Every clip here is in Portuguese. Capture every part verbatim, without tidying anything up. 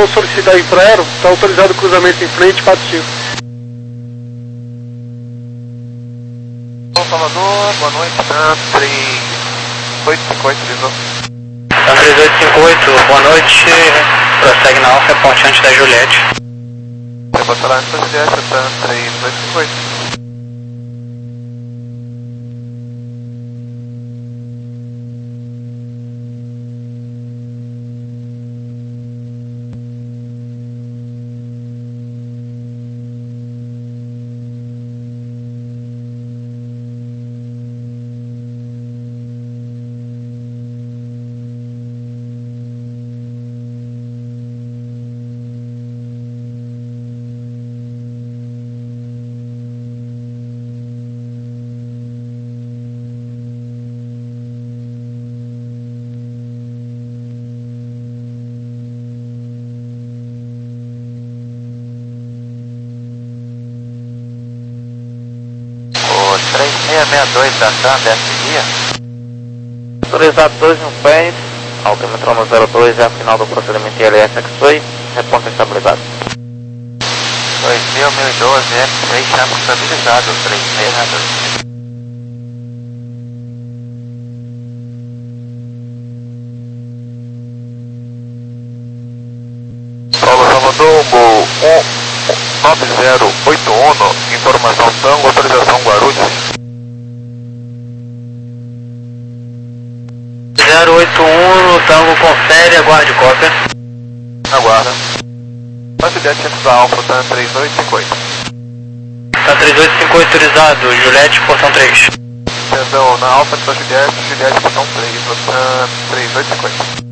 vou solicitar aí para Aero, está autorizado o cruzamento em frente, quatro cinco. Bom, Salvador, boa noite, TAM três oito cinco oito, visou. TAM três oito cinco oito, boa noite, prossegue na Alfa, ponte antes da Juliette. Reporta lá antes da Juliette, TAM três oito cinco oito. três seis seis dois da TAM, desce guia. Autorizado dois no pés, altímetro no zero dois é a final do procedimento I L S X-Way, reponta estabilidade. dois mil, mil e doze, F três, chama estabilizado, três seis seis dois. Solo Salvador, um nove zero oito um, informação Tango, autorização Guarulhos. zero oito um, Tango confere, aguarde cópia. Aguarda. A Juliette antes da Alfa, TAM três oito cinco oito. TAM três oito cinco oito autorizado, Juliette, portão três. Perdão, na Alfa antes da Juliette, Juliette portão três, TAM três oito cinco oito.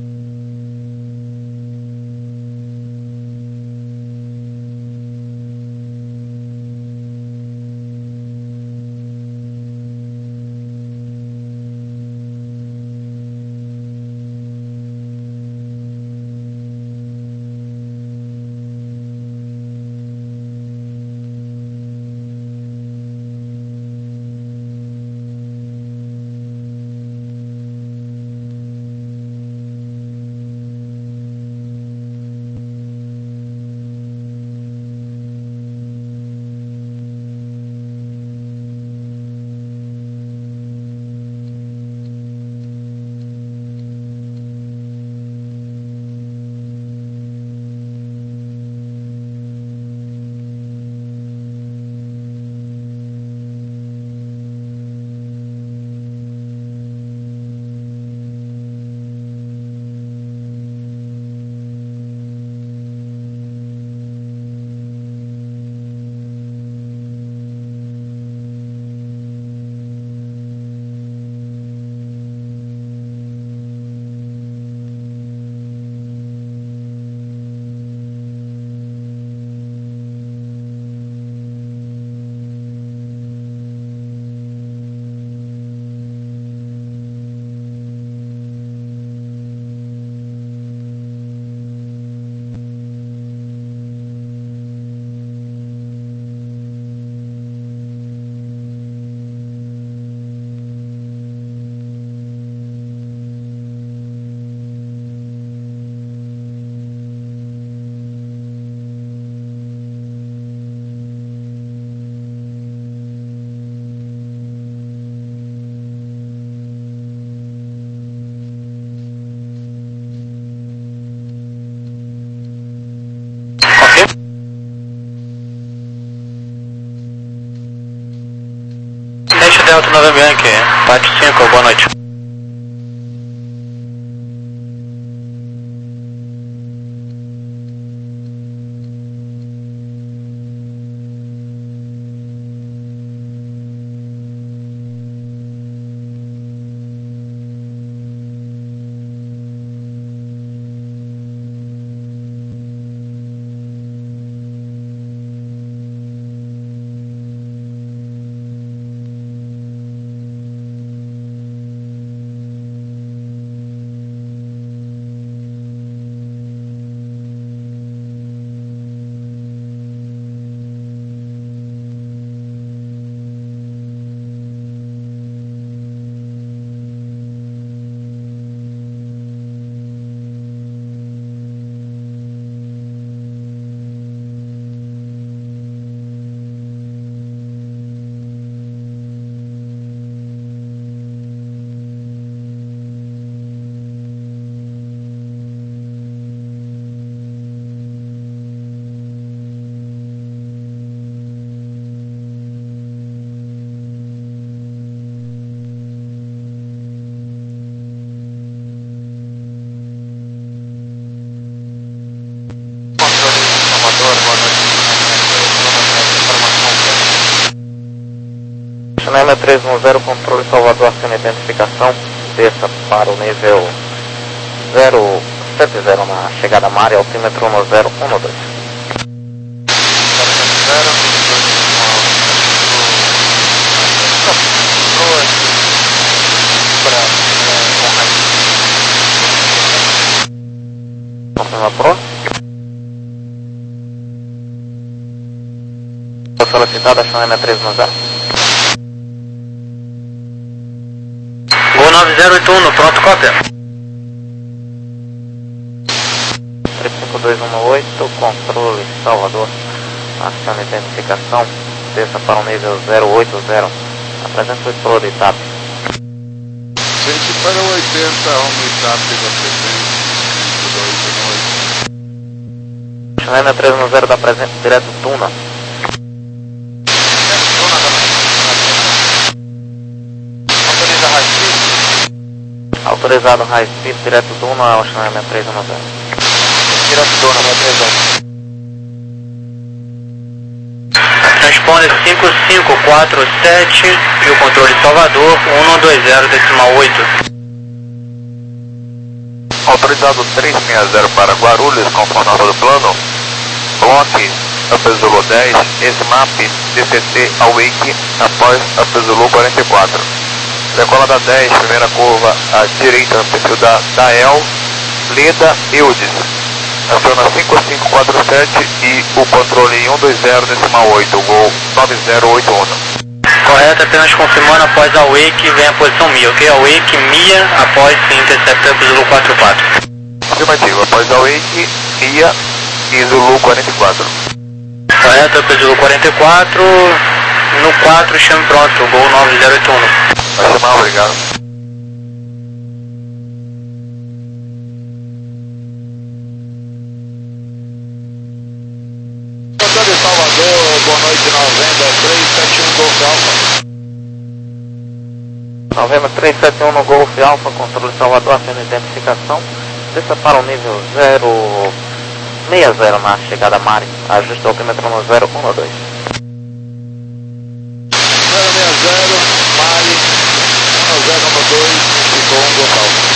Delta Nova Bianchi, quatro cinco, boa noite. China três um zero, controle Salvador, acima identificação, desça para o nível zero sete zero na chegada à Mari, altímetro no zero um dois. Confirma pro. Foi solicitada a China três um zero. Gol nove zero oito um, pronto, cópia. três cinco dois um oito, controle Salvador, aciona identificação, desça para o nível zero oito zero, apresenta o Pro de I T A P. Gente, para o oitenta, um I T A P da frequência, China três um zero da presente direto Tuna. Autoriza high speed. Autorizado High Speed, direto Tuna ao China três um zero. Direto Dona, minha três Transponder cinco cinco quatro sete e o controle Salvador um dois zero decimal oito. Autorizado trezentos e sessenta para Guarulhos, conforme do plano. Block, Upper Zulu dez, S-Map, D C T, Awake, após Upper Zulu quarenta e quatro. Decola da dez, primeira curva à direita no perfil da, da E L, Leda, Eudes. Aciona cinco cinco quatro sete e o controle um dois zero decimal oito, Gol nove zero oito um. Correto, apenas confirmando após a Wake vem a posição Mia, ok? A Wake Mia após interceptor para o Zulu quarenta e quatro. Afirmativo, após a Wake, Mia e Zulu quarenta e quatro. Correto, para o Zulu quarenta e quatro, no quatro chame pronto, Gol nove zero oito um. Vai chamar, obrigado. de Salvador, boa noite, novembro, três sete um Golf Alpha. Novembro três sete um no Golf Alpha, controle Salvador, acena identificação, desça para o nível zero seis zero na chegada Mari, ajuste o altímetro no zero um dois. zero seis zero, Mari, um zero um dois, ficou um Golf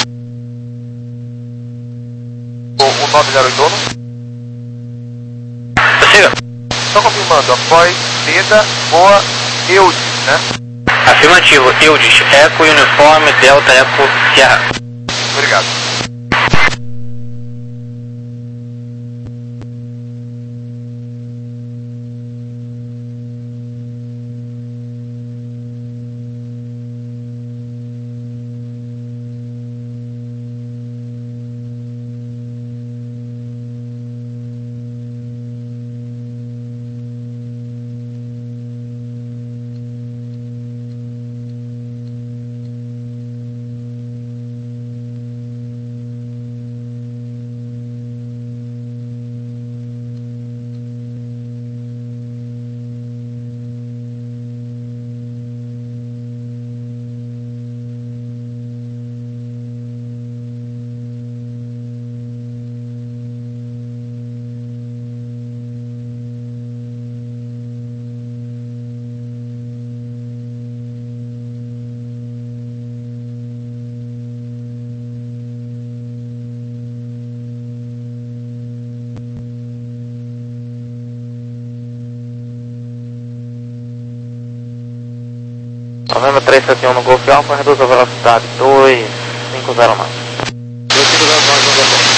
Alpha. O nove zero dono? Prossiga. Só confirmando, após Leda, Boa, Eudes, né? Afirmativo, Eudes, Eco Uniforme, Delta Eco Sierra. Obrigado. Novembro três sete um no Golf Alpha, reduz a velocidade dois cinco zero nove. dois cinco zero nove, Golf Alpha.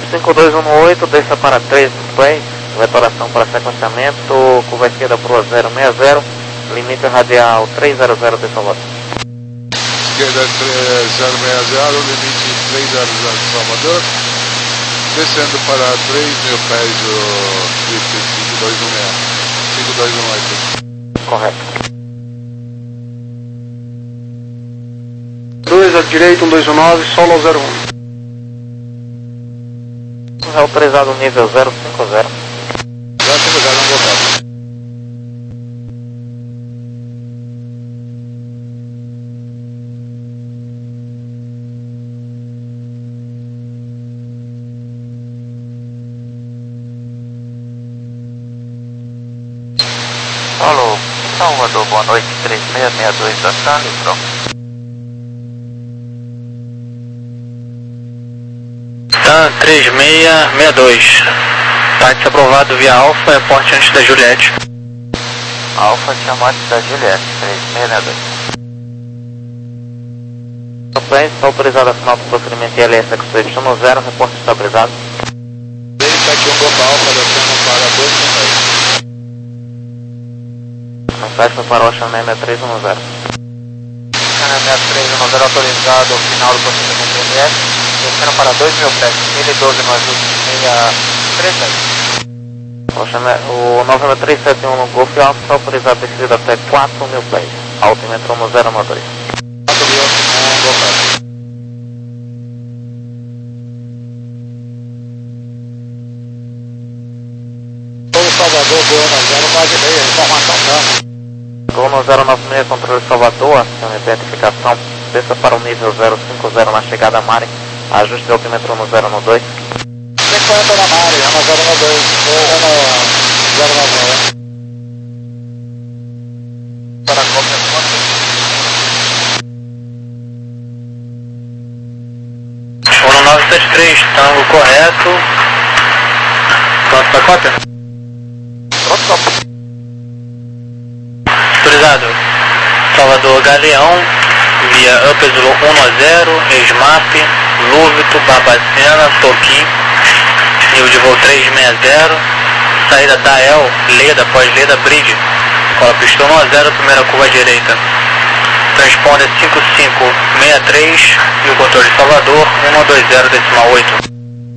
cinco dois um oito, desça para três play, vetoração para sequenciamento, curva esquerda para o zero seis zero, limite radial trezentos de Salvador. Esquerda três zero seis zero, limite trezentos de Salvador, descendo para três mil pés o cinco dois um seis, cinco dois um oito. Correto. dois à direita, um dois um nove, solo ao zero um. Autorizado nível zero cinco zero. zero cinco zero, não voltado. Alô, Salvador, boa noite, três seis seis dois da Stanley, pronto. Tá, três seis seis dois. Táxi aprovado via Alfa, aporte antes da Juliette. Alfa, chamate da Juliette, três seis seis dois. Play, está autorizado a final do procedimento I L S Expedition no zero, reporte estabilizado. três sete um Golf Alfa, descendo para dois mil pés. Mensagem foi para o Ocean seis três um zero. seis três um zero autorizado ao final do procedimento I L S, descendo para dois mil pés, mil e doze no azul, seis três sete. Ocean, o nove três sete um no Golf Alpha está autorizado a descida até quatro mil pés. Altímetro no zero um dois. quatro mil um Golf Alfa. Todo Salvador, Goiânia zero, base meia, informação dando. Gol no zero nove seis, controle Salvador, aciona identificação, desça para o nível zero cinco zero na chegada a Mari, ajuste de altímetro no zero um dois. cinquenta na Mari, é no zero um dois, ou no zero nove seis. Para a cópia um nove sete três, tango correto. Pronto para cópia? pronto, cópia. Autorizado. Salvador Galeão, via Upper Zulu um a zero, Esmap, Lúvito, Barbacena, Toquim, nível de voo três seis zero, saída da El, Leda, pós-Leda, Bridge, cola pistão um a zero, primeira curva à direita. Transponder cinco cinco seis três e o controle de Salvador um dois zero decimal oito.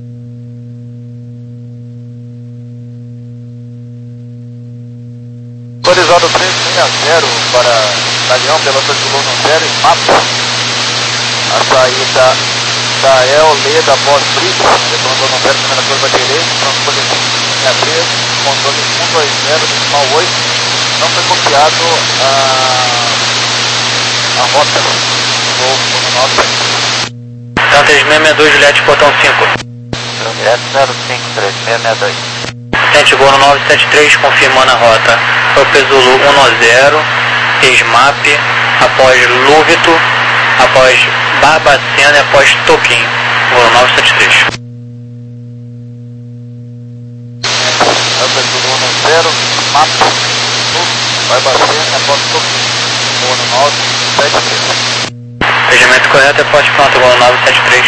Autorizado três seis zero para Galeão, pela Zulu no zero, e mapa. A saída da El, Leda, pós-Bridge, retornou no zero, primeira curva à direita, transponder cinco seis três, controle um dois zero decimal oito. Não foi copiado a, a rota do nove sete. Então três seis seis dois, Juliette, portão cinco. Juliette zero cinco três seis seis dois. Tente Gol no nove sete três, confirmando a rota. Upper Zulu um a zero, Esmap, após Lúvito, após Barbacena e após Toquim. Gol nove sete três. Upper Zulu um a zero, mapa, Barbacena, após Toquim. Gol nove sete três. Regimento correto é poste pronto, Gol nove sete três.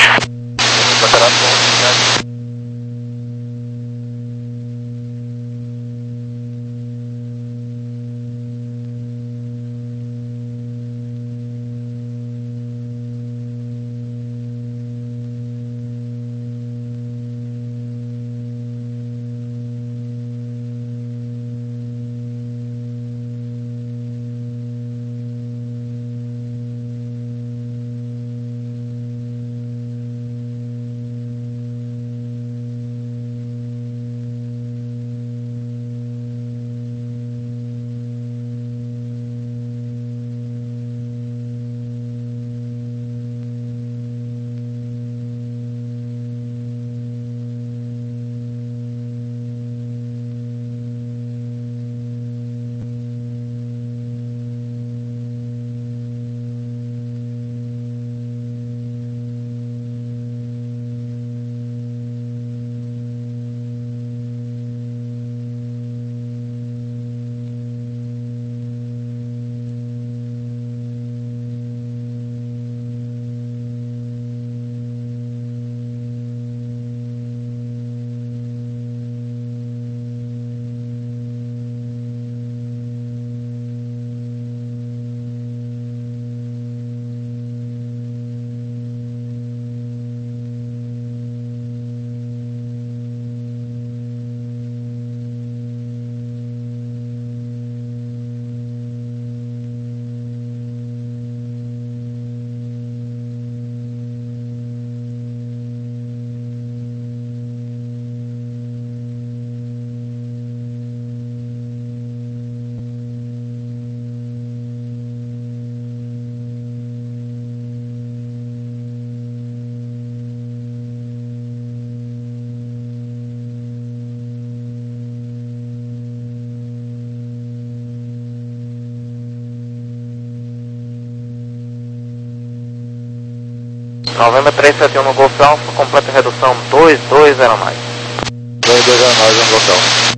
Novembro três sete um no Golf Alfa, completa redução dois dois zero mais. dois dois zero mais no local.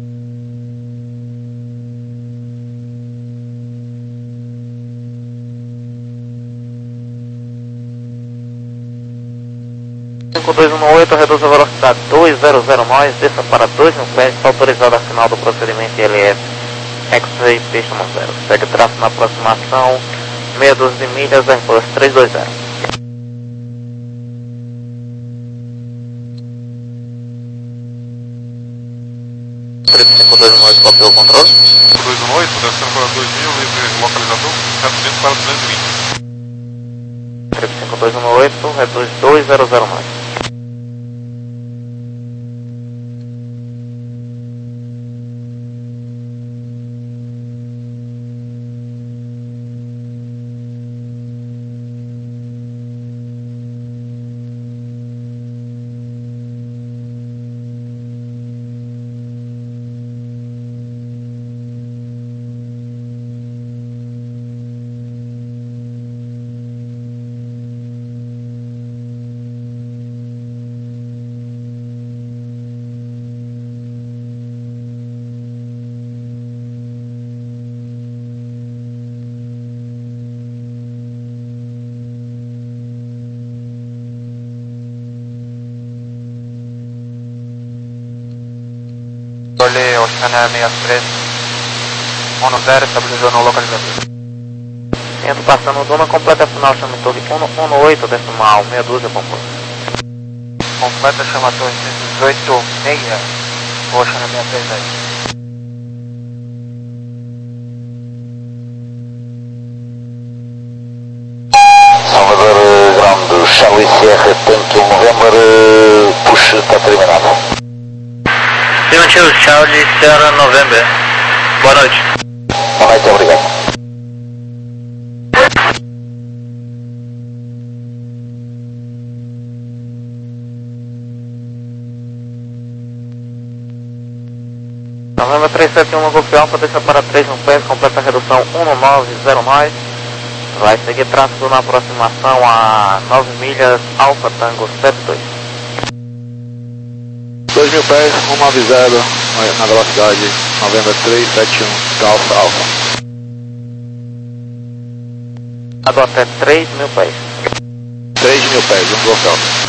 cinco dois um oito, reduz a velocidade dois zero zero nós, desça para dois mil pés, está autorizado a final do procedimento I L S X-Ray pista zero. Segue traço na aproximação, meia dúzia de milhas, Airbus três dois zero. cinco dois um oito, copiou o controle. dois um oito, descendo para dois mil, livre localizador, reduzindo para duzentos e vinte. cinco dois um oito, reduz dois zero zero nós. Olhe Oceania sessenta e três, um zero, estabilizou no localizador. Entro passando Duna, completa final, chama torre um um oito, decimal, meia dúzia, composto. Completa chama torre cento e dezoito, meia, Oceania sessenta e três aí. Salvador Ground, Charlie Sierra, tanto November, push está terminado. Primitivo Charlie Sierra November. Boa noite. Boa noite, obrigado. Novembro três sete um no Golf Alfa, deixa para três no pés, completa a redução um nove zero mais. Vai seguir traço na aproximação a nove milhas, Alfa Tango sete dois. dois mil pés, cento e noventa na velocidade, Novembro três sete um, Alfa Alfa. Ado até três mil pés. três mil pés, um Golf Alfa.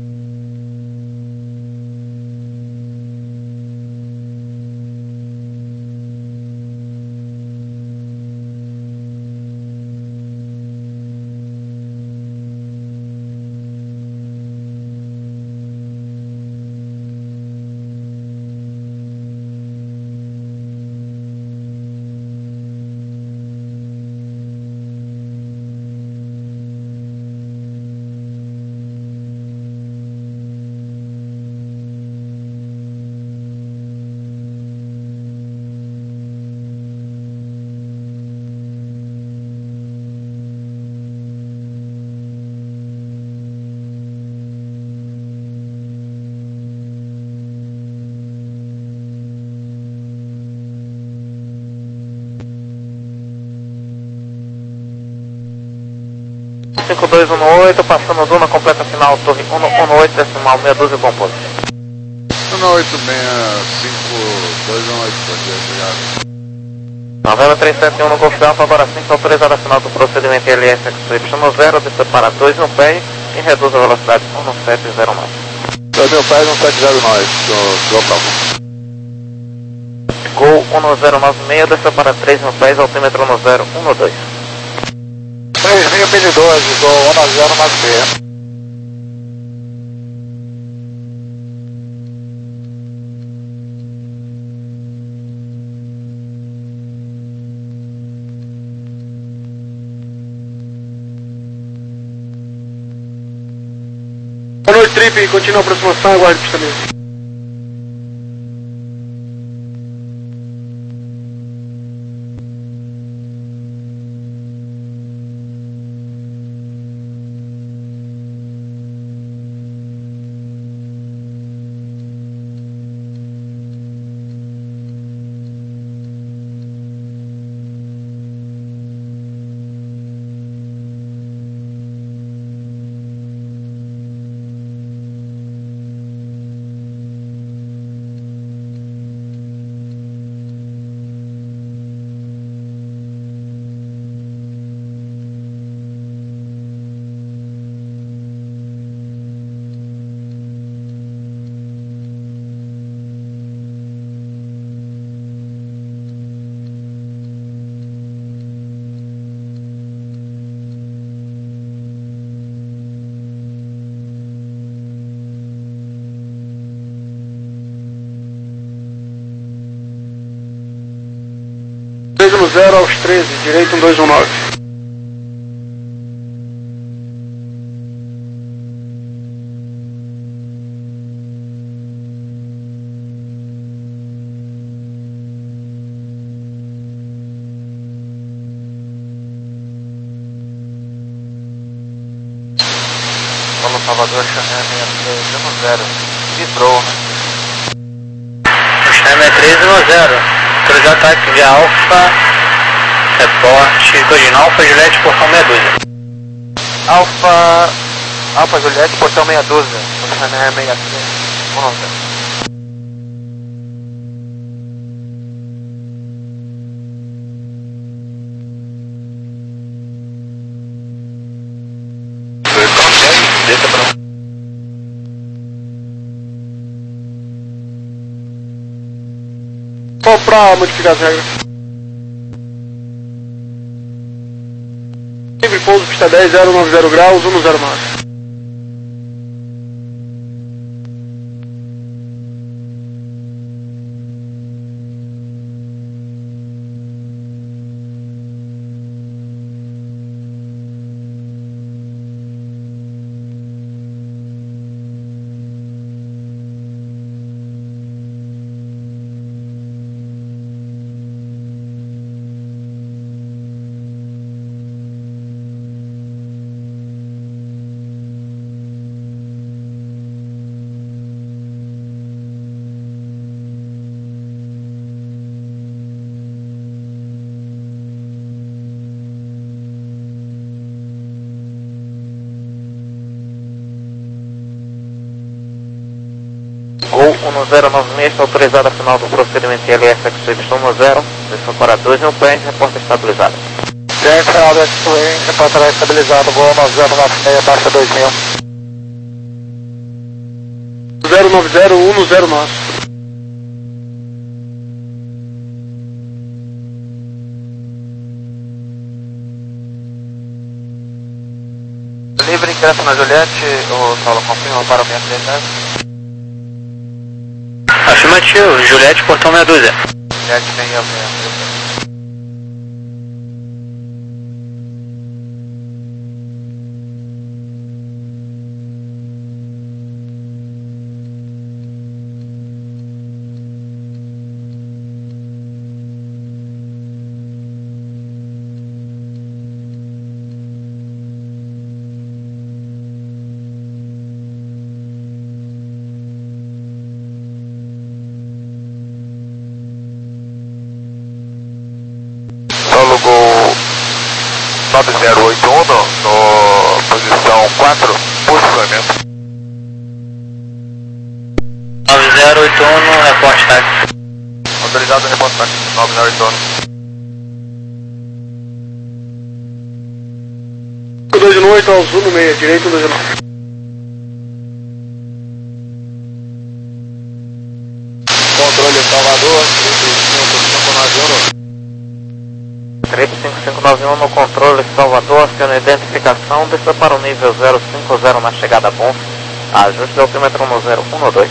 cinco dois um oito, passando Duna, completa final, torre um um oito, decimal, meia dúzia, composto. um oito seis cinco dois um oito, pode obrigado. Novembro três sete um no Golf Alfa, agora sim, autorizado a final do procedimento I L S X-Ray zero, desce para dois mil pés e reduz a velocidade um sete zero mais. dois mil pés, um sete zero nove, do Golf Alfa. Gol um zero nove seis, desce para três mil pés, altímetro um zero um dois. três mil P doze, Gol um zero mais meia. Boa noite, Trip. Continua a aproximação, aguarde pistamento. um zero aos treze, direito um dois um nove. Solo Salvador, Chanel sessenta e três um zero. Vibrou, né? Chanel três um zero. Autorizado ataque via Alfa. Reporte. Codinal Alfa Juliette, portão meia dúzia. Alfa... Alfa Juliette, portão meia dúzia. O Chanel sessenta e três um zero. Desça para Só pra modificar as regras. Livre pouso, pista dez, zero nove zero graus, um zero máximo. Gol um zero nove seis, está autorizado a final do procedimento I L S X Y um zero, desceu para dois mil pés, reporta estabilizado. Gente, final do X-Wing, reportará estabilizado, voo nove zero nove seis, baixa dois mil. zero nove zero, um zero máximo. Livre ingresso na Juliette, o Saulo confirma para o sessenta e três. Afirmativo, Juliette, portão meia dúzia. Juliette sessenta e três. Solo Gol nove zero oito um no, no posição quatro, posicionamento. nove zero oito um, reporte táxi. Autorizado a reportar nove zero oito um. dois um oito ao Zulu no meio, direito um dois um nove. Controle Salvador, três cinco cinco nove um. três cinco cinco nove um no controle Salvador, aciona a identificação, desça para o nível zero cinco zero na chegada a bom, ajuste do altímetro no zero um dois.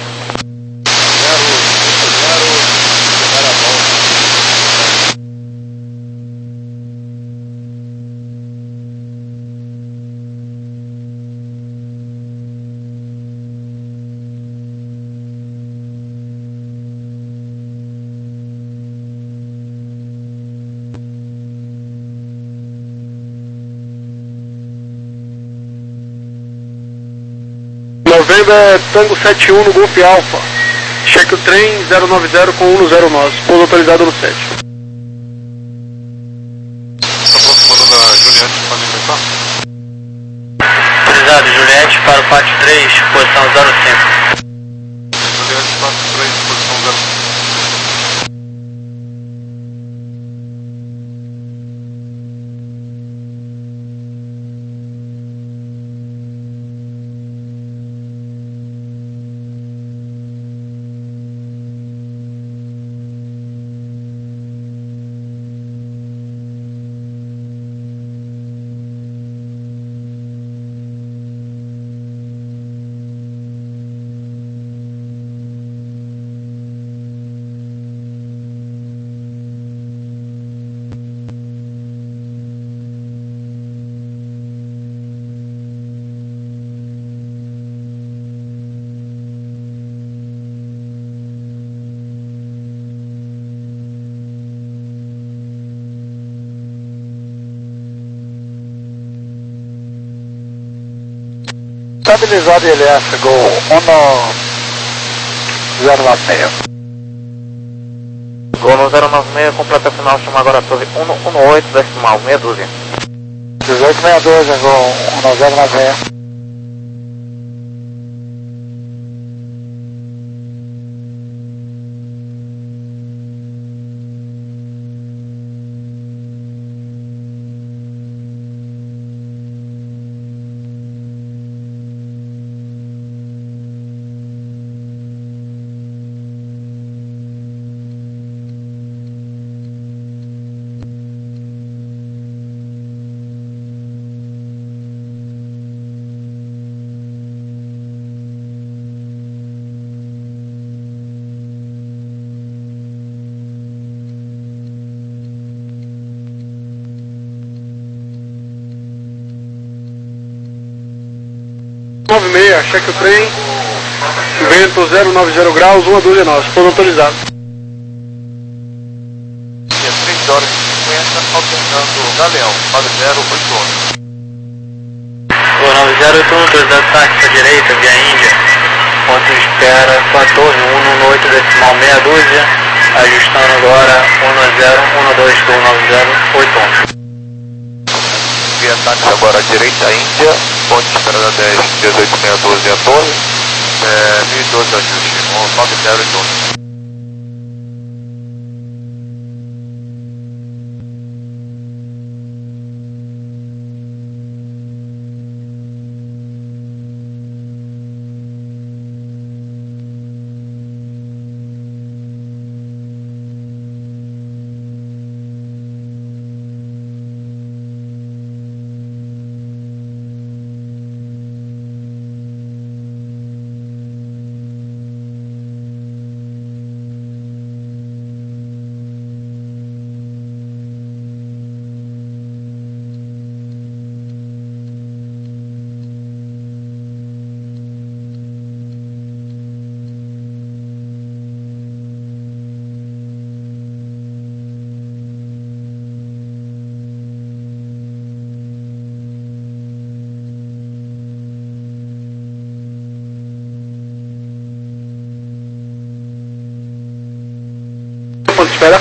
November Tango sete um no Golf Alpha. Cheque o trem zero nove zero com um zero nove, pouso autorizado no sete. Está aproximando da Juliette para alimentar. Autorizado, Juliette, para o pátio três, posição zero cinco. Juliette quatro três, posição zero cinco. estabilizado L F, Gol um zero nove seis. Gol no zero nove seis, completa final, chama agora a torre cento e dezoito, decimal, meia dúzia. dezoito meia dúzia, Gol um zero nove seis. nove seis, cheque o trem, vento zero nove zero graus, uma dúzia nós, pouso autorizado. três horas e cinquenta, alternando Galeão, nove zero oito um. Gol nove zero oito um, autorizado táxi à direita, via Índia. Ponto de espera com a torre cento e dezoito, decimal, meia dúzia, ajustando agora um zero um dois, Gol nove zero oito um. Via táxi agora à direita, Índia, ponte de espera da dez, dezoito meia doze a torre, é, mil e doze ajuste, nove zero oito um. Ponto de espera.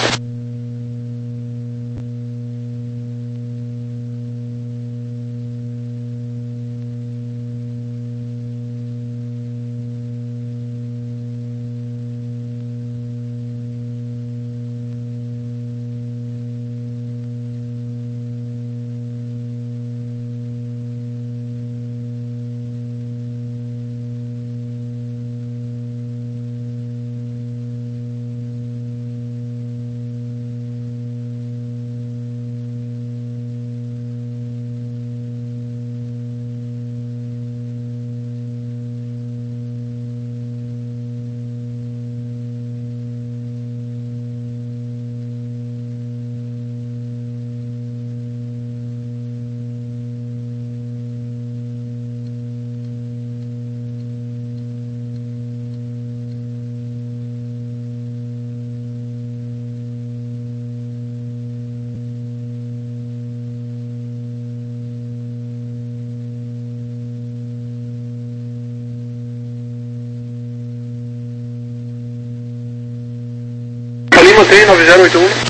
Lima trem nove zero oito um.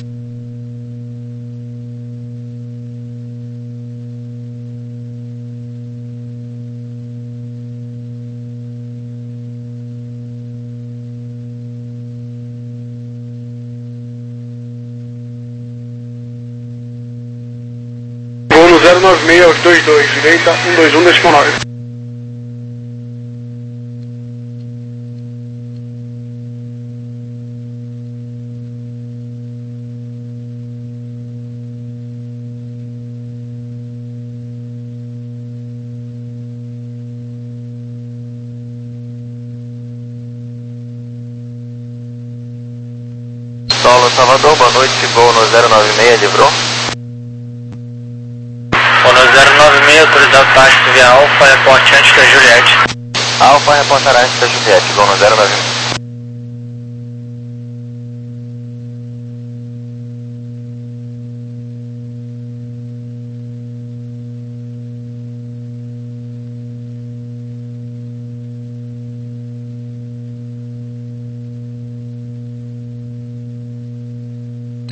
Vou no zero nove seis aos dois dois, direita um dois um, decimal nove. Solo Salvador, boa noite, voo no zero nove seis, livrou? Gol no zero nove seis, autorizado táxi via Alfa, aeroporte antes da Juliette. Alfa reportará antes da Juliette, voo no zero nove seis.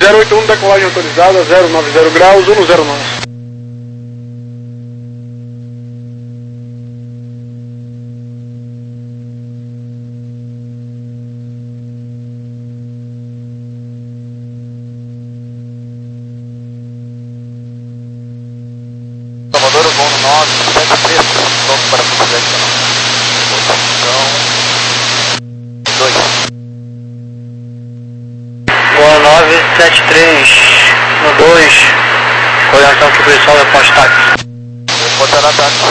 zero oito um, decolagem autorizada, zero nove zero graus, um zero nove. Salvador, voo nove sete três, pronto para projeção. Posição dois. Voo nove sete três no dois, coordenação que o pessoal é pós-táxi. Reportar ataque.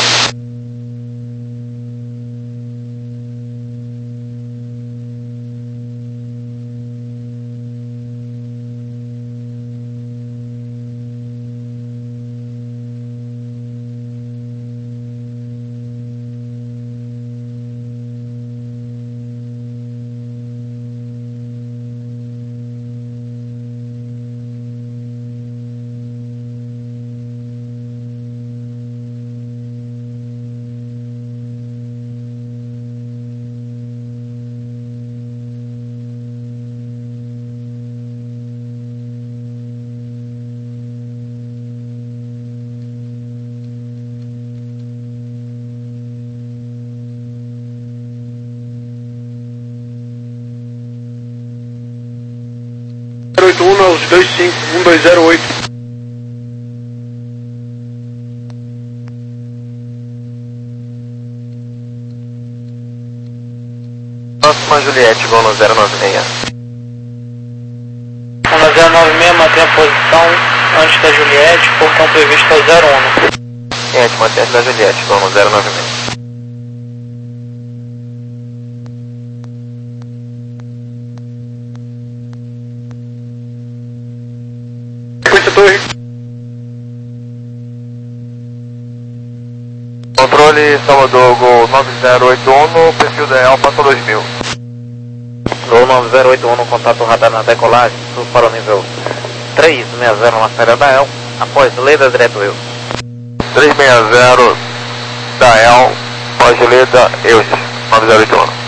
zero oito um aos dois cinco, um dois zero oito. Próxima Juliette, voo no zero nove seis. Na zero nove seis, mantém a posição antes da Juliette, portão previsto ao zero um. Juliette, mantém da Juliette, voo no zero nove seis. Torre. Controle Salvador, Gol nove zero oito um no perfil da Alfa dois mil. Gol nove zero oito um no contato radar na decolagem, sul para o nível três seis zero na série da El, após Leda direto eu. três seis zero da El, após Leda eu, nove zero oito um.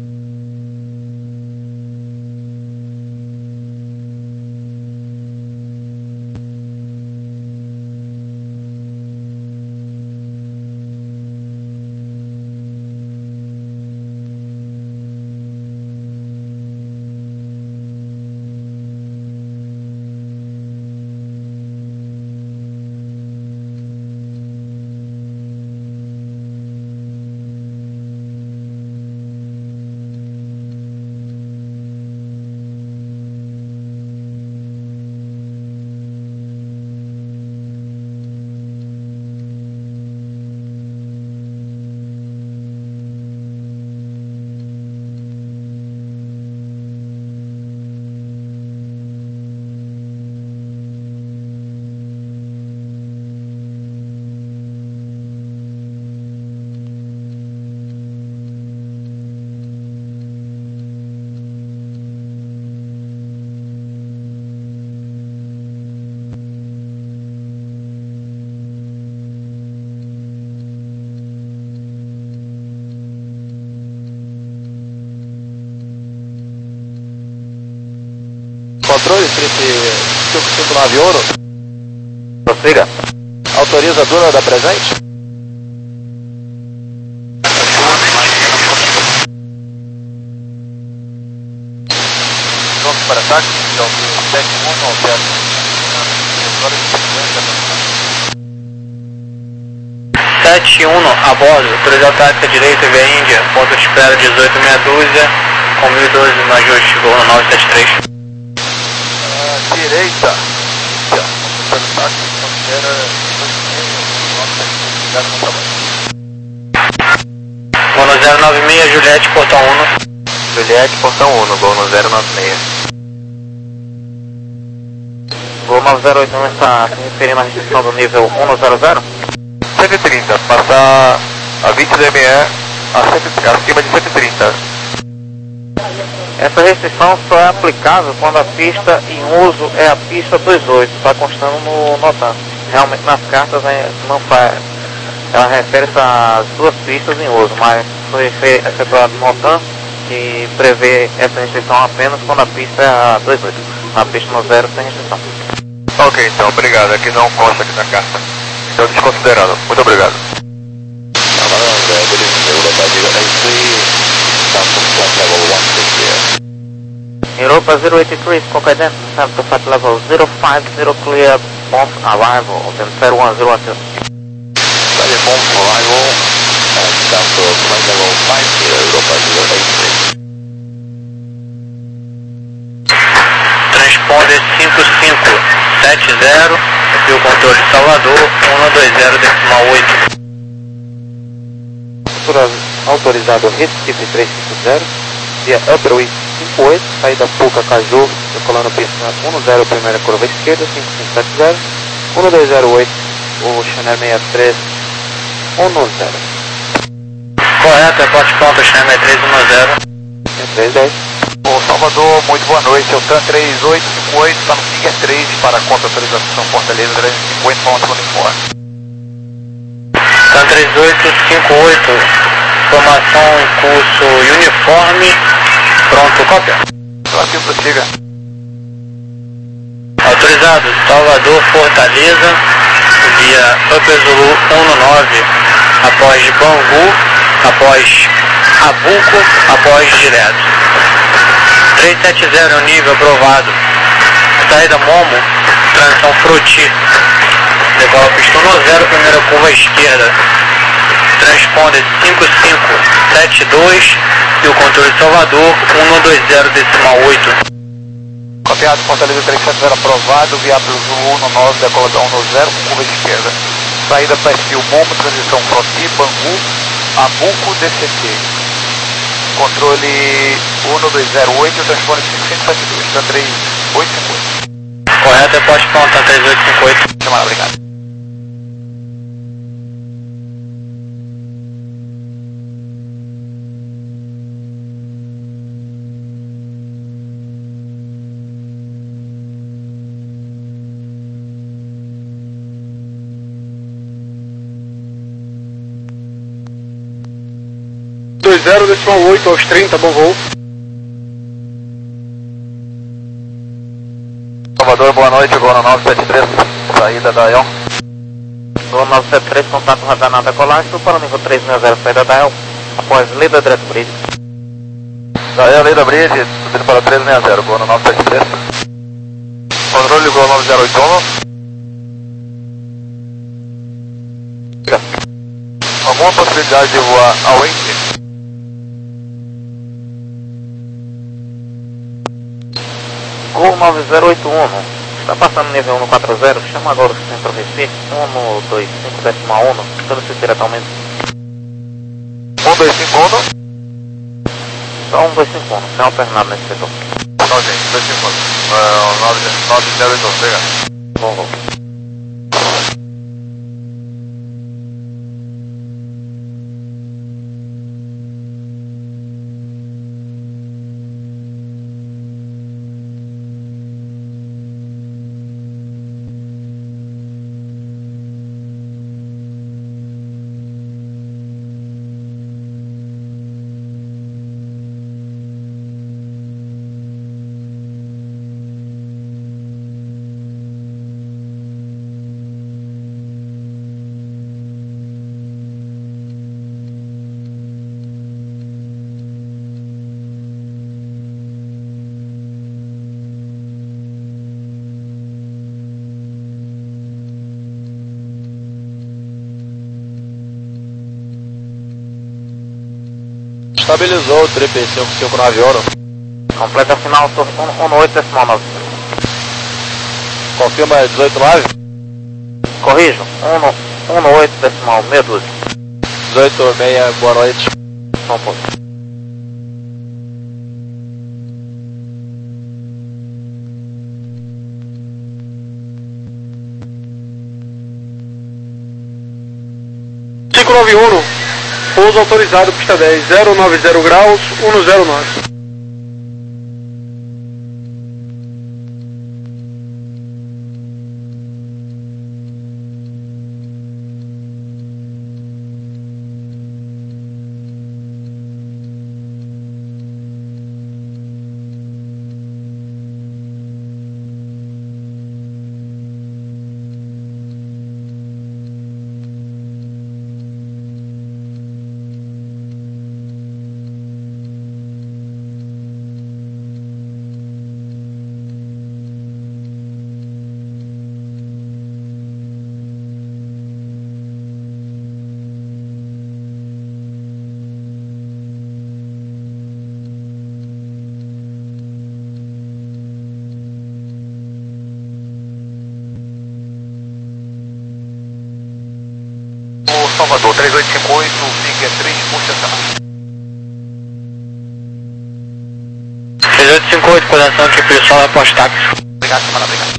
Controle, triplo cinco nove um. Prossiga. Autoriza a duna da presente? Pronto para ataque, então sete um nove zero. sete um a bordo, autorizar tática direita via Índia, ponto de espera dezoito meia dúzia, com mil e doze no ajuste, voo no nove sete três. Uh, direita, Índia, ponto de espera espera Voo no zero nove seis, Juliette, portão um. Juliette, portão um, voo no zero nove seis. Gol nove zero oito um está se referindo à restrição do nível um zero zero? cento e trinta, passar a vinte D M E a cento, acima de cento e trinta. Essa restrição só é aplicável quando a pista em uso é a pista vinte e oito, está constando no NOTAM. Realmente nas cartas não faz, ela refere-se às duas pistas em uso, mas foi efetuado no NOTAM que prevê essa restrição apenas quando a pista é a vinte e oito. Na pista no zero sem restrição. Ok, então, obrigado. Aqui não consta aqui na carta. Então, desconsiderado. Muito obrigado. Europa zero eight three, Squawk Identity, have to flight level zero five zero clear, bomb arrival, then zero one zero one two. Vale, bomb arrival, and down to flight level five zero, Europa zero eight three. Transponder cinco cinco sete zero e o controle Salvador um dois zero decimal oito. Autorizado Recife três cinco zero, via Upperway cinco oito, saída Puca Caju, decolando pista um zero, primeira curva esquerda, cinco cinco sete zero, um dois zero oito, o Channel sessenta e três um zero. Correto, reporte ponto, Channel sessenta e três um zero. três dez. Ô Salvador, muito boa noite, o TAM três oito cinco oito está no Finger três para conta autorização Fortaleza três cinco oito, ponto uniforme. TAM três oito cinco oito, formação em curso uniforme, pronto, cópia. Brasil, prossiga. Autorizado, Salvador, Fortaleza, via Upper Zulu nove, após Bangu, após Abuco, após direto. três sete zero, nível aprovado. Saída Momo, transição Froti. Decola pista um zero, primeira curva esquerda. Transponder cinco cinco sete dois e o controle Salvador um dois zero decimal oito. Copiado, Fortaleza três sete zero aprovado, viável Zulu nove, decola um zero, curva esquerda. Saída perfil Momo, transição Froti, Bangu, Abuco, D C T. Controle um dois zero oito, transponder cinco cinco sete dois, TAM três oito cinco oito. Correto, reporte ponto, TAM três oito cinco oito. Chamada, obrigado. dois zero decimal oito aos trinta, bom voo. Salvador, boa noite, Gona nove sete três, saída da E L. Gol nove sete três, contato radar na decolagem, para o nível três seis zero, saída da E L, após Lida Dress Bridge. Da E L, Lida Bridge, subindo para três seis zero, Gona nove sete três. Controle Gol nove zero oito um. Alguma possibilidade de voar ao ente? Gol nove zero oito um, está passando nível um quatro zero, chama agora o centro Recife, um dois cinco decimal um, solicito diretamente. um dois cinco um. Só um dois cinco um, sem alternado nesse setor. Não, gente, dois cinco um. nove zero oito um, obrigado. Bom voo. Estabilizou o trip cinco cinco nove ouro. Completa final, um oito decimal nove. Confirma dezoito nove. Corrijo, um oito decimal meia dúzia. dezoito seis, boa noite. Só um pouco. cinco nove um, pouso autorizado, pista dez, zero nove zero graus, um zero nove. Salvador, três oito cinco oito, fica três por cento. três oito cinco oito, posição aqui, pessoal, após táxi. Obrigado, semana, obrigado.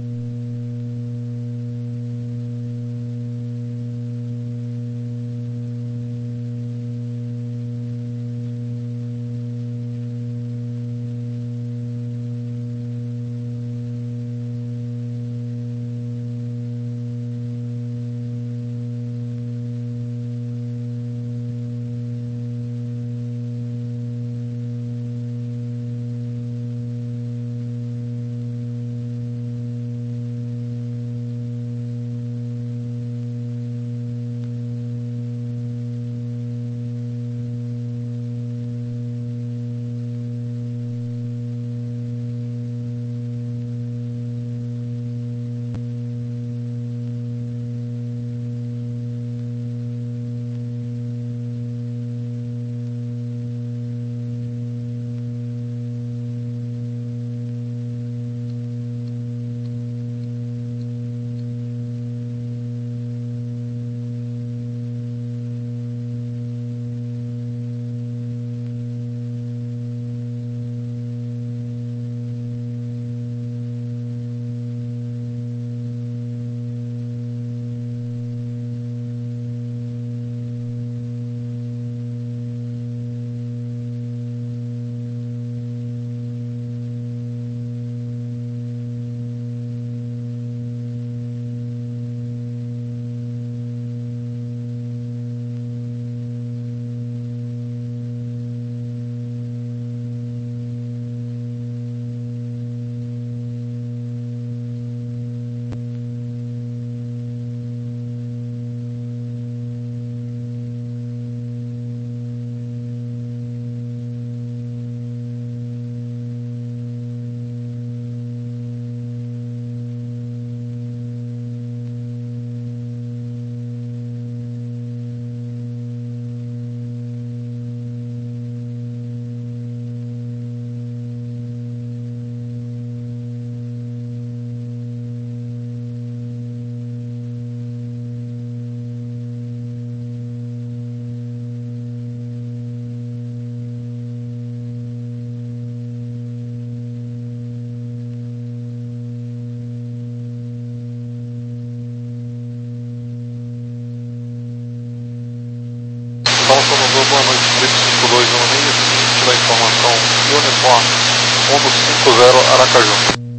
Boa noite, três cinco dois no meio, seguinte da informação Uniform um cinco zero Aracaju.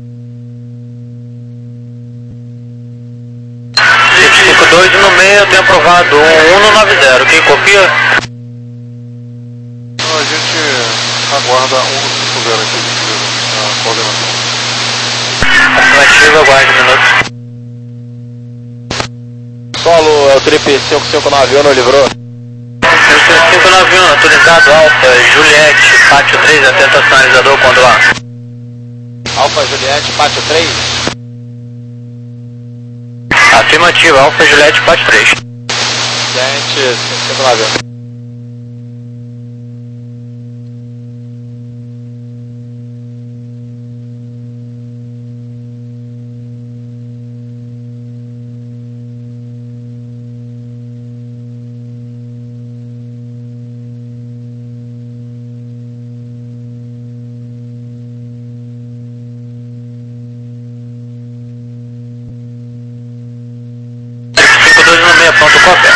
três cinco dois no meio, eu tenho aprovado um um nove zero, quem copia? Então, a gente aguarda um cinco zero aqui, a coordenação. Afirmativo, aguarde um minuto. Solo, é o trip cinco cinco nove um, não livrou? cinco nove um, autorizado Alfa, Juliette, Pátio três, atenta sinalizador quando lá. Alfa Juliette, Pátio três. Afirmativo, Alfa Juliette, Pátio três. Gente, cinco cinco nove um. Pronto, cópia.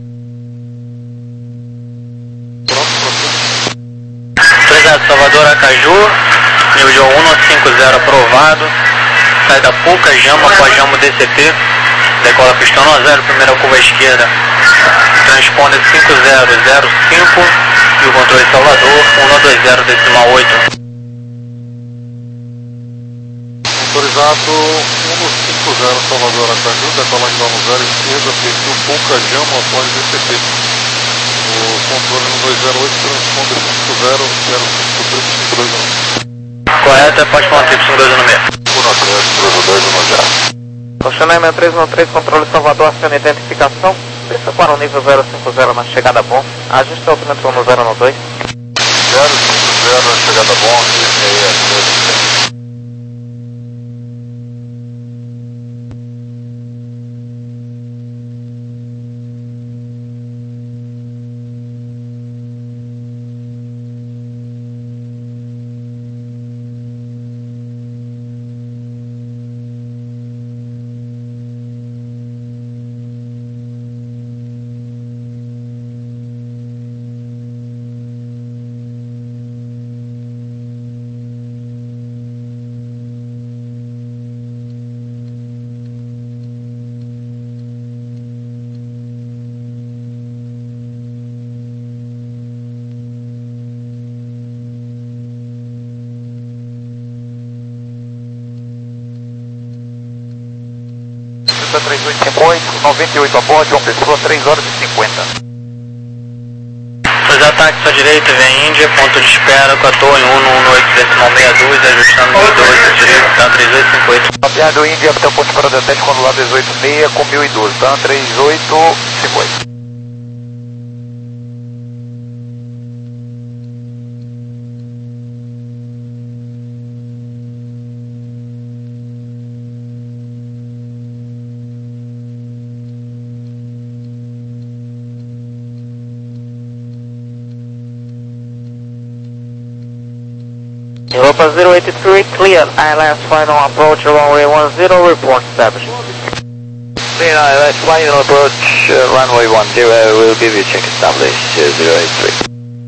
Obrigado, Salvador, Aracaju, nível um cinco zero aprovado, saída Puca, Jama, após Jamo D C T, decola pistão um zero, primeira curva à esquerda, transponder cinco zero zero cinco e o controle Salvador, um dois zero decimal oito. Autorizado um cinco zero Salvador Aracaju, decola em zero esquerda, perfil Puca, Jama, após D C T. O controle um dois zero oito, transponder cinco zero zero cinco três cinco dois um. Correto, pode contar cinco dois um seis. um três três dois um zero. Questionamento três um três, controle Salvador, aciona identificação. Desça para o nível zero cinco zero na chegada bom. Ajuste o altímetro no zero no dois. zero cinco zero na chegada bom, seis seis. Delta três oito cinco oito, noventa e oito a bordo, João Pessoa, três horas e cinquenta. Dois ataques à direita, vem Índia, ponto de espera com a torre um um oito decimal sessenta e dois, ajustando mil e doze, direito, tá três oito cinco oito. Aviado Índia, até o ponto de parada teste quando lá dezoito seis com mil e doze, tá três oito cinco oito. Europa zero eight three, clear, I L S final approach, runway one zero, report established. Clear, I L S final approach, uh, runway one zero, we'll give you check established, uh, zero eight three.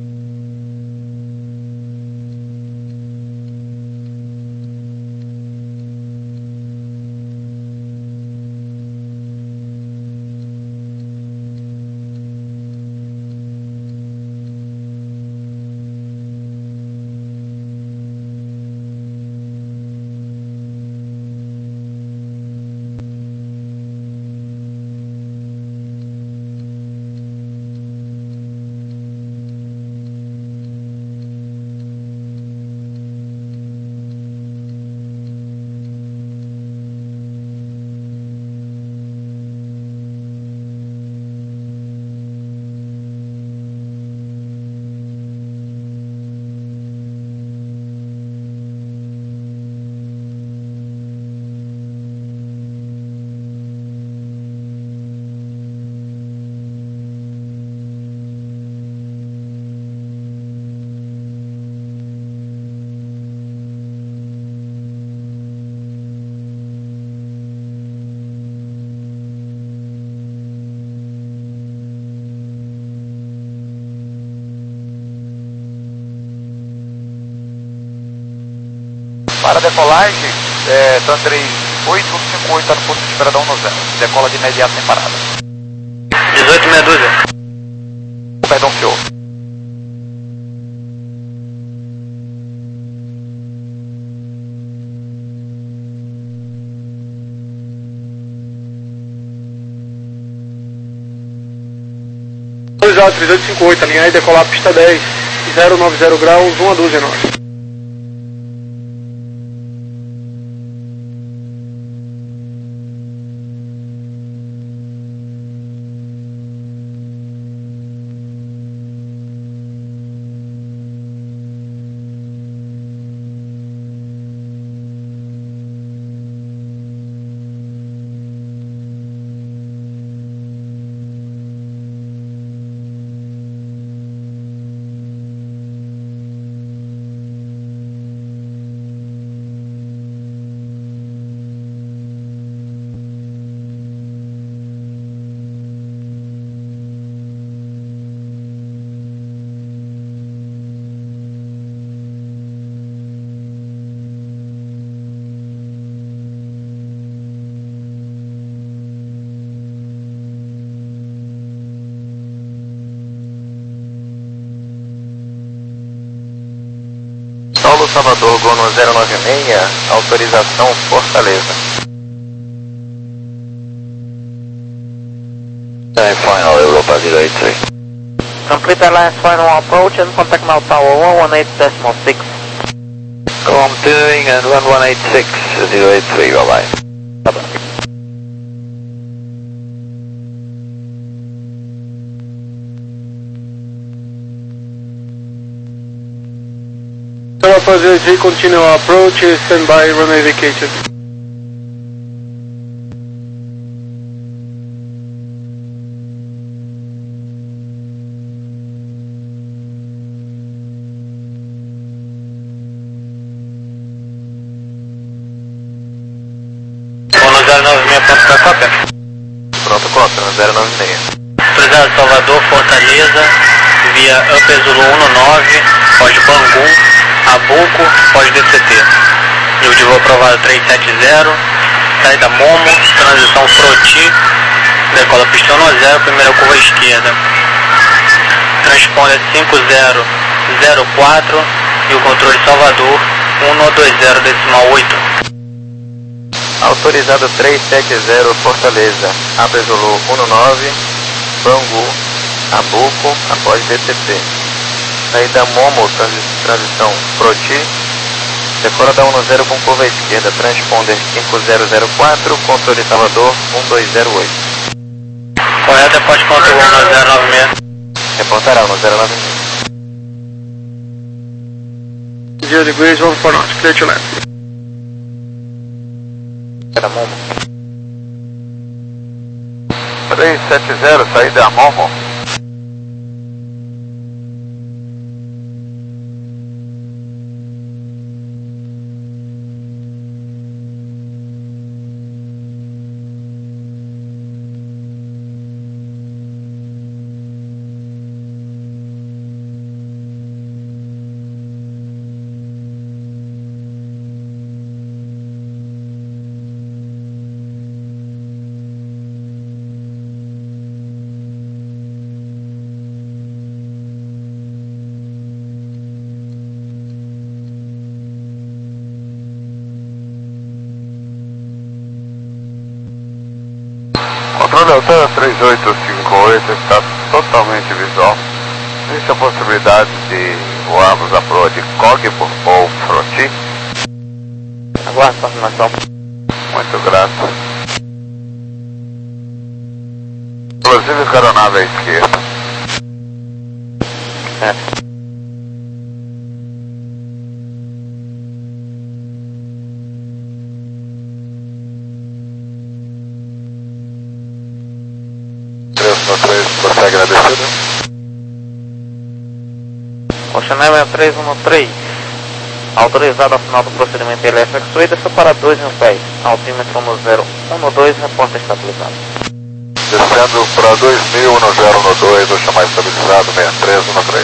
Para a decolagem, é, TAM três oito cinco oito, está no ponto de espera da um zero. Decola de imediato sem parada. dezoito meia dúzia. Perdão, senhor. Autorizado três oito cinco oito, alinhar e decolar pista dez, zero nove zero graus, uma dúzia nós. Paulo Salvador, Gono zero nove seis, autorização Fortaleza. Time final, Europa zero eight three. Complete L S final approach and contact now tower one one eight decimal six. Com doing and one one eight six, zero eight three, bye bye. Bye bye. Europa zero three, continue approach, stand by, runway vacated. zero nove seis, ponto para cópia. Pronto, cópia, zero nove seis. Autorizado Salvador, Fortaleza, via Upper Zulu nove, pós Bangu, Abuco, pós D C T. Nível de voo aprovado três sete zero, saída Momo, transição Froti, decola pista um zero, primeira curva à esquerda. Transponder cinco zero zero quatro e o controle Salvador um dois zero decimal oito. Autorizado trezentos e setenta, Fortaleza, Apple Zulu nove, Bangu, Nabuco, após D T P. Saída Momo, transi transição Proti, decora da dez com curva à esquerda, transponder cinco zero zero quatro, controle Salvador um dois zero oito. Correto, depois controle um zero nove seis. Reportará um zero nove seis. zero degrees, one four knots, clear to land. Era Momo. trezentos e setenta, saída Momo. Controle Alta três oito cinco oito está totalmente visual. Existe a possibilidade de voarmos a proa de Cogbo ou Froti? Aguarde confirmação. Muito grato. Inclusive com a aeronave à esquerda. É. Consegue agradecer? Ocean Air três um três, autorizado ao final do procedimento L F X oito, para dois mil pés, altímetro um zero um dois, repórter estabilizado. Descendo para dois mil, um zero um dois, Ocean mais estabilizado, seis três um três.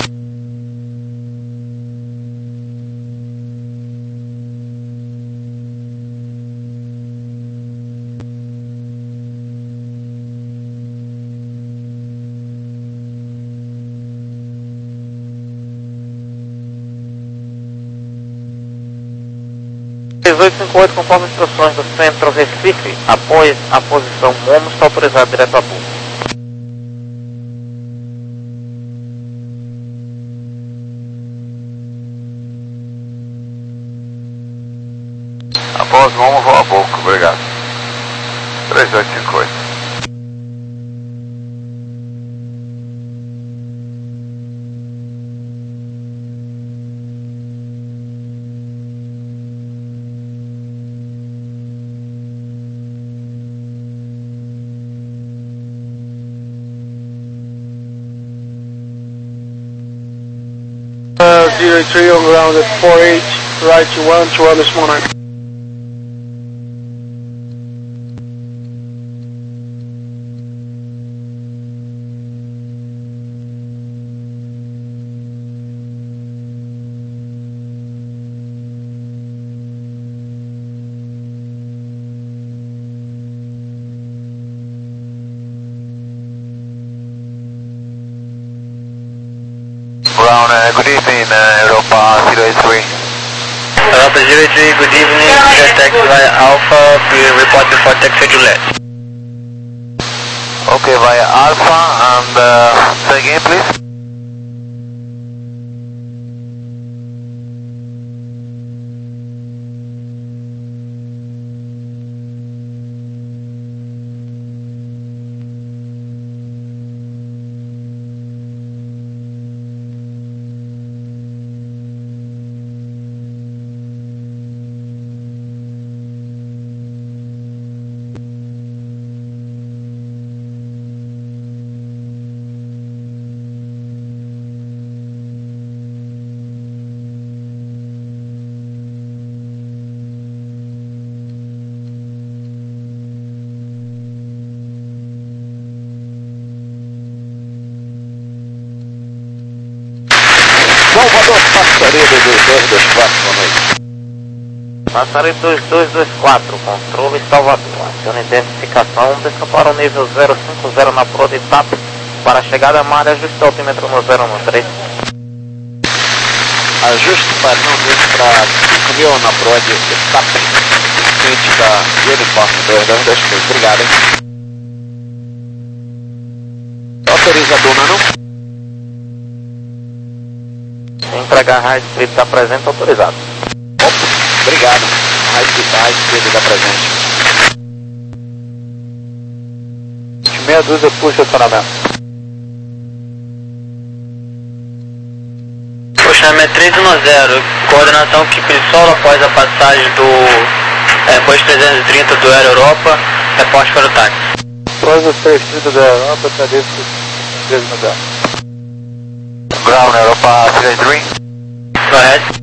três oito cinco oito, conforme instruções do Centro Recife, após a posição Momo, está autorizado direto a bordo. Após Momo, vou a boca, obrigado. três oito cinco oito. Uh, zero three on ground at four eight, right to one, to one this morning. Brown, uh, good evening, uh, Europa zero eight three. Europa zero eight three, good evening, Jet taxi via Alpha, be reporting for taxi Juliet. Okay, via Alpha, and uh, say again please. Salvador, passaria dois dois dois quatro, boa noite. Passaria dois dois dois quatro, controle Salvador. Aciona identificação, desça para o nível zero cinco zero na proa de TAP. Para a chegada à maré, ajuste o altímetro no zero um três. Ajuste para não vir para cinco mil na proa de TAP. frente da uniforme Verdão dois três. Obrigado, hein? Autorizador, não? Entregar High Street está presente, autorizado. Opa, obrigado. High Street, High Street está presente. Meia dúzia puxa acionamento. Puxamento três um zero, coordenação equipe de solo após a passagem do Airbus trezentos e trinta do Air Europa, reporte para o táxi. Após os três trinta da Europa, cadê esse três no lugar? Ground Europa three three. Correto.